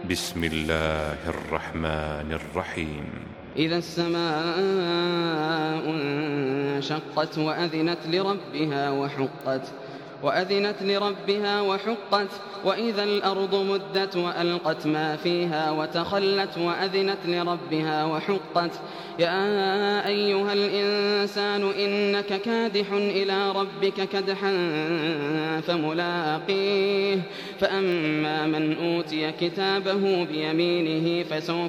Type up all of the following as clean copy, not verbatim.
بسم الله الرحمن الرحيم. إذا السماء انشقت وأذنت لربها وحقت وإذا الأرض مدت وألقت ما فيها وتخلت وأذنت لربها وحقت يا أيها الإنسان إنك كادح إلى ربك كدحا فملاقيه فأما من أوتي كتابه بيمينه فسوف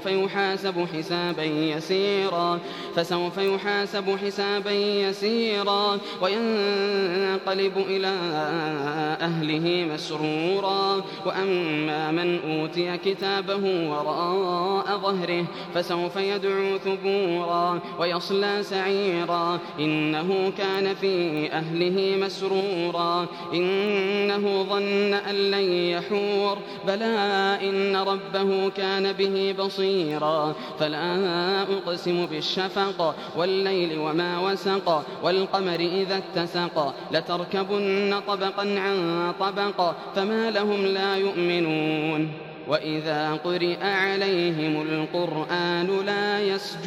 يحاسب حسابا يسيرا وينقلب إلى أهله مسرورا وأما من أوتي كتابه وراء ظهره فسوف يدعو ثبورا ويصلى سعيرا إنه كان في أهله مسرورا إنه ظن أن لن يحور بلى إن ربه كان به بصيرا فلا أقسم بالشفق والليل وما وسق والقمر إذا اتسق لتركبن طبقا عن طبق فما لهم لا يؤمنون وإذا قرئ عليهم القرآن لا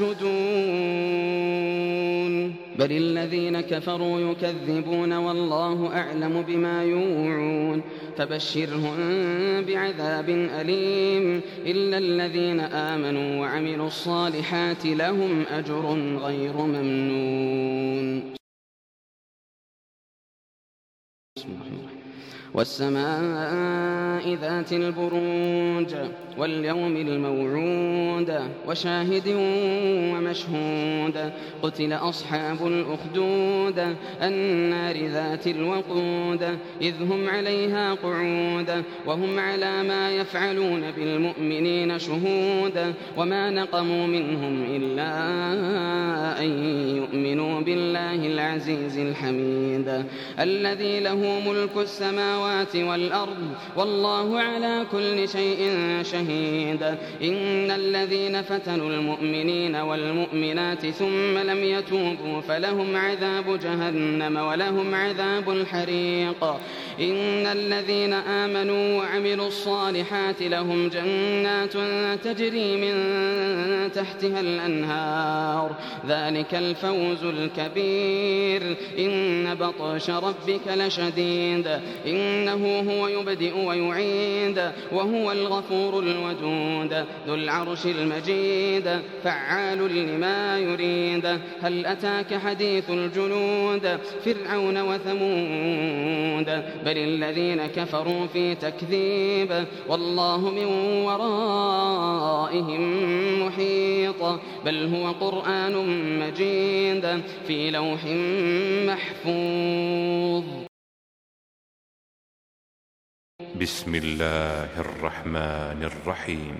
يسجدون بل الذين كفروا يكذبون والله أعلم بما يوعون فبشرهم بعذاب أليم إلا الذين آمنوا وعملوا الصالحات لهم أجر غير ممنون. والسماء ذات البروج واليوم الموعود وشاهد ومشهود قتل أصحاب الأخدود النار ذات الوقود إذ هم عليها قعود وهم على ما يفعلون بالمؤمنين شهود وما نقموا منهم إلا أن يؤمنوا بالله العزيز الحميد الذي له ملك السماوات والأرض والله على كل شيء شهيد إن الذين فتنوا المؤمنين والمؤمنات ثم لم يتوبوا فلهم عذاب جهنم ولهم عذاب الحريق إن الذين آمنوا وعملوا الصالحات لهم جنات تجري من تحتها الأنهار ذلك الفوز الكبير إن بطش ربك لشديد إنه هو يبدئ ويعيد وهو الغفور الودود ذو العرش المجيد فعال لما يريد هل أتاك حديث الجنود فرعون وثمود بل الذين كفروا في تكذيب والله من ورائهم محيط بل هو قرآن مجيد في لوح محفوظ. بسم الله الرحمن الرحيم.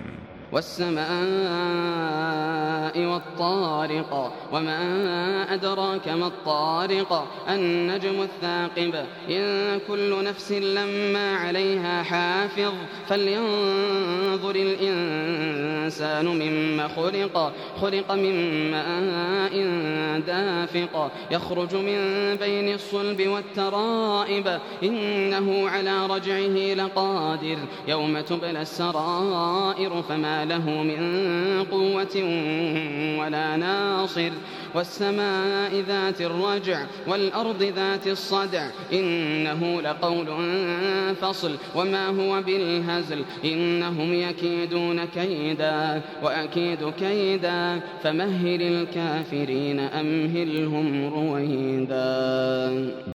والسماء والطارق وما أدراك ما الطارق النجم الثاقب إن كل نفس لما عليها حافظ فلينظر الإنسان مما خلق من ماء دافق يخرج من بين الصلب والترائب إنه على رجعه لقادر يوم تبلى السرائر فما له من قوة ولا ناصر والسماء ذات الرجع والأرض ذات الصدع إنه لقول فصل وما هو بالهزل إنهم يكيدون كيدا وأكيد كيدا فمهل الكافرين أمهلهم رويدا.